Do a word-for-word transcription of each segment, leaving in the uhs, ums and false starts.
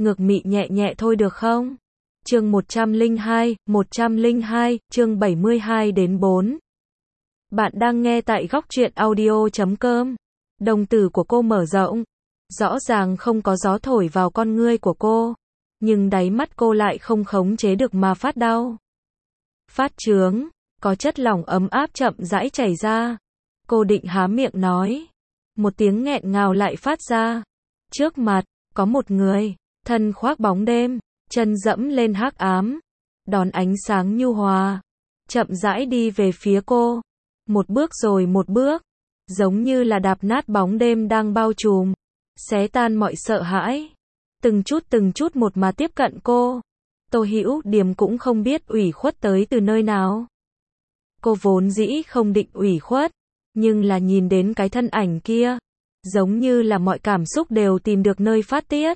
ngược mị nhẹ nhẹ thôi được không? Chương một trăm lẻ hai, một trăm lẻ hai, chương bảy mươi hai đến bốn. Bạn đang nghe tại góc truyện audio chấm com. Đồng tử của cô mở rộng. Rõ ràng không có gió thổi vào con ngươi của cô. Nhưng đáy mắt cô lại không khống chế được mà phát đau. Phát chướng, có chất lỏng ấm áp chậm rãi chảy ra. Cô định há miệng nói. Một tiếng nghẹn ngào lại phát ra. Trước mặt, có một người, thân khoác bóng đêm, chân dẫm lên hắc ám, đón ánh sáng nhu hòa, chậm rãi đi về phía cô. Một bước rồi một bước, giống như là đạp nát bóng đêm đang bao trùm, xé tan mọi sợ hãi. Từng chút từng chút một mà tiếp cận cô. Tô Hữu Điềm cũng không biết ủy khuất tới từ nơi nào. Cô vốn dĩ không định ủy khuất, nhưng là nhìn đến cái thân ảnh kia, giống như là mọi cảm xúc đều tìm được nơi phát tiết.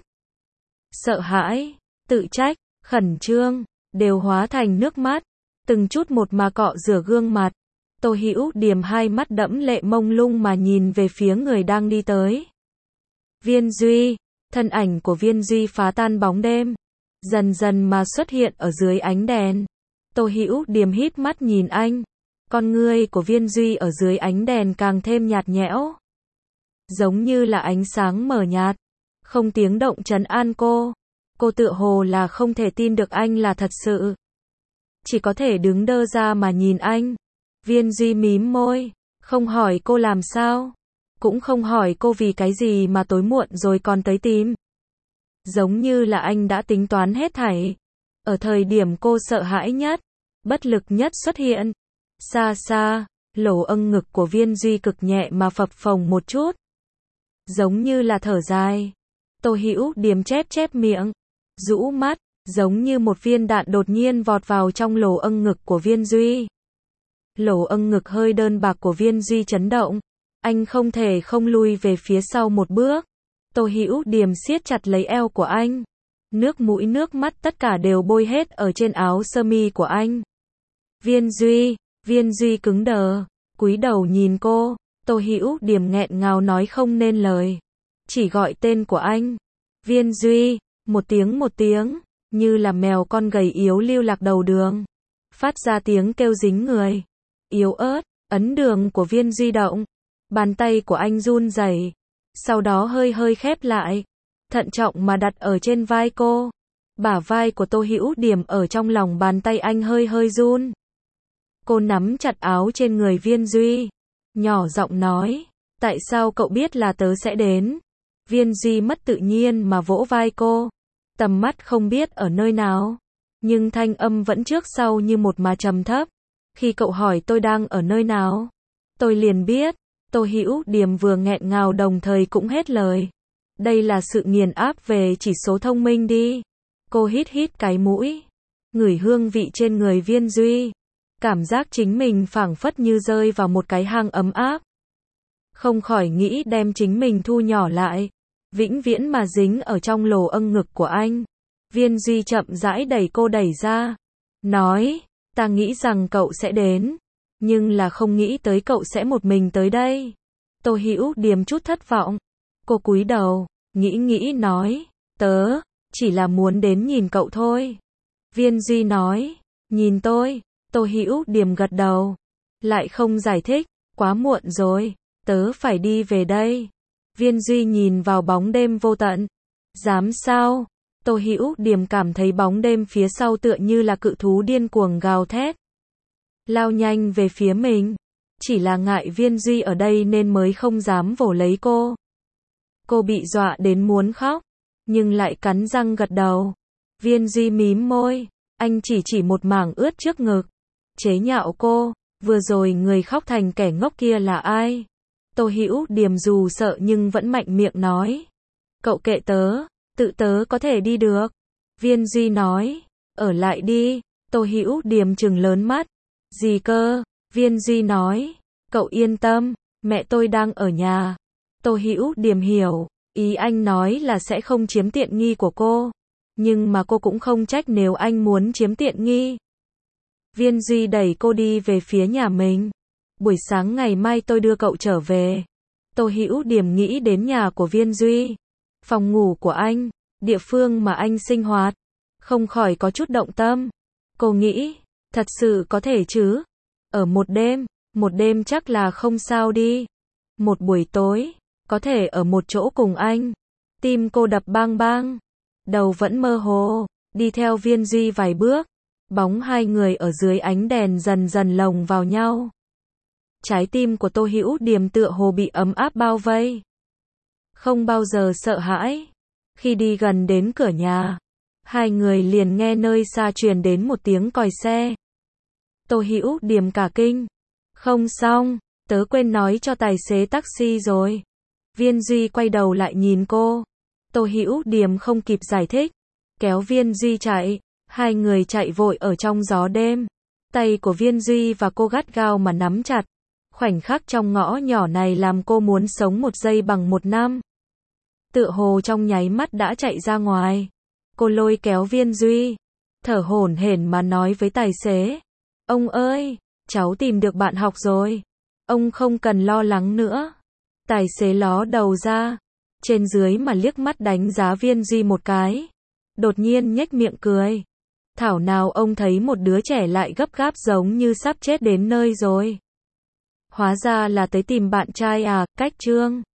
Sợ hãi, tự trách, khẩn trương, đều hóa thành nước mắt, từng chút một mà cọ rửa gương mặt. Tô Hữu Điềm hai mắt đẫm lệ mông lung mà nhìn về phía người đang đi tới. Viên Duy, thân ảnh của Viên Duy phá tan bóng đêm, dần dần mà xuất hiện ở dưới ánh đèn. Tô Hữu Điềm híp mắt nhìn anh, con ngươi của Viên Duy ở dưới ánh đèn càng thêm nhạt nhẽo, giống như là ánh sáng mờ nhạt, không tiếng động trấn an cô. Cô tựa hồ là không thể tin được anh là thật sự, chỉ có thể đứng đơ ra mà nhìn anh. Viên Duy mím môi, không hỏi cô làm sao, cũng không hỏi cô vì cái gì mà tối muộn rồi còn tới tìm. Giống như là anh đã tính toán hết thảy. Ở thời điểm cô sợ hãi nhất, bất lực nhất xuất hiện. Xa xa, lỗ âng ngực của Viên Duy cực nhẹ mà phập phồng một chút, giống như là thở dài. Tô Hữu Điềm chép chép miệng, rũ mắt, giống như một viên đạn đột nhiên vọt vào trong lỗ âng ngực của Viên Duy. Lỗ âng ngực hơi đơn bạc của Viên Duy chấn động, anh không thể không lui về phía sau một bước. Tô Hữu Điềm siết chặt lấy eo của anh, nước mũi nước mắt tất cả đều bôi hết ở trên áo sơ mi của anh. Viên Duy, Viên Duy cứng đờ, cúi đầu nhìn cô. Tô Hữu Điềm nghẹn ngào nói không nên lời, chỉ gọi tên của anh. Viên Duy, một tiếng một tiếng, như là mèo con gầy yếu lưu lạc đầu đường, phát ra tiếng kêu dính người, yếu ớt. Ấn đường của Viên Duy động, bàn tay của anh run rẩy, sau đó hơi hơi khép lại, thận trọng mà đặt ở trên vai cô. Bả vai của Tô Hữu Điềm ở trong lòng bàn tay anh hơi hơi run. Cô nắm chặt áo trên người Viên Duy, nhỏ giọng nói, tại sao cậu biết là tớ sẽ đến? Viên Duy mất tự nhiên mà vỗ vai cô, tầm mắt không biết ở nơi nào, nhưng thanh âm vẫn trước sau như một mà trầm thấp. Khi cậu hỏi tôi đang ở nơi nào, tôi liền biết. Tô Hữu Điềm vừa nghẹn ngào đồng thời cũng hết lời. Đây là sự nghiền áp về chỉ số thông minh đi. Cô hít hít cái mũi, ngửi hương vị trên người Viên Duy, cảm giác chính mình phảng phất như rơi vào một cái hang ấm áp. Không khỏi nghĩ đem chính mình thu nhỏ lại, vĩnh viễn mà dính ở trong lỗ âng ngực của anh. Viên Duy chậm rãi đẩy cô đẩy ra, nói, ta nghĩ rằng cậu sẽ đến, nhưng là không nghĩ tới cậu sẽ một mình tới đây. Tô Hữu Điềm chút thất vọng, cô cúi đầu, nghĩ nghĩ nói, tớ chỉ là muốn đến nhìn cậu thôi. Viên Duy nói, nhìn tôi. Tô Hữu Điềm gật đầu, lại không giải thích, quá muộn rồi, tớ phải đi về đây. Viên Duy nhìn vào bóng đêm vô tận, dám sao? Tô Hữu Điềm cảm thấy bóng đêm phía sau tựa như là cự thú điên cuồng gào thét, lao nhanh về phía mình. Chỉ là ngại Viên Duy ở đây nên mới không dám vồ lấy cô. Cô bị dọa đến muốn khóc, nhưng lại cắn răng gật đầu. Viên Duy mím môi, anh chỉ chỉ một mảng ướt trước ngực, chế nhạo cô, vừa rồi người khóc thành kẻ ngốc kia là ai? Tô Hữu Điềm dù sợ nhưng vẫn mạnh miệng nói, cậu kệ tớ, tự tớ có thể đi được. Viên Duy nói, ở lại đi. Tô Hữu Điềm trừng lớn mắt, gì cơ? Viên Duy nói, cậu yên tâm, mẹ tôi đang ở nhà. Tô Hữu Điềm hiểu, ý anh nói là sẽ không chiếm tiện nghi của cô, nhưng mà cô cũng không trách nếu anh muốn chiếm tiện nghi. Viên Duy đẩy cô đi về phía nhà mình. Buổi sáng ngày mai tôi đưa cậu trở về. Tô Hữu Điềm nghĩ đến nhà của Viên Duy, phòng ngủ của anh, địa phương mà anh sinh hoạt. Không khỏi có chút động tâm. Cô nghĩ, thật sự có thể chứ? Ở một đêm, một đêm chắc là không sao đi. Một buổi tối, có thể ở một chỗ cùng anh. Tim cô đập bang bang. Đầu vẫn mơ hồ, đi theo Viên Duy vài bước. Bóng hai người ở dưới ánh đèn dần dần lồng vào nhau. Trái tim của Tô Hữu Điềm tựa hồ bị ấm áp bao vây. Không bao giờ sợ hãi. Khi đi gần đến cửa nhà, hai người liền nghe nơi xa truyền đến một tiếng còi xe. Tô Hữu Điềm cả kinh. Không xong, tớ quên nói cho tài xế taxi rồi. Viên Duy quay đầu lại nhìn cô. Tô Hữu Điềm không kịp giải thích, kéo Viên Duy chạy. Hai người chạy vội ở trong gió đêm. Tay của Viên Duy và cô gắt gao mà nắm chặt. Khoảnh khắc trong ngõ nhỏ này làm cô muốn sống một giây bằng một năm. Tựa hồ trong nháy mắt đã chạy ra ngoài. Cô lôi kéo Viên Duy, thở hổn hển mà nói với tài xế. Ông ơi, cháu tìm được bạn học rồi. Ông không cần lo lắng nữa. Tài xế ló đầu ra, trên dưới mà liếc mắt đánh giá Viên Duy một cái. Đột nhiên nhếch miệng cười. Thảo nào ông thấy một đứa trẻ lại gấp gáp giống như sắp chết đến nơi rồi. Hóa ra là tới tìm bạn trai à, cách chương.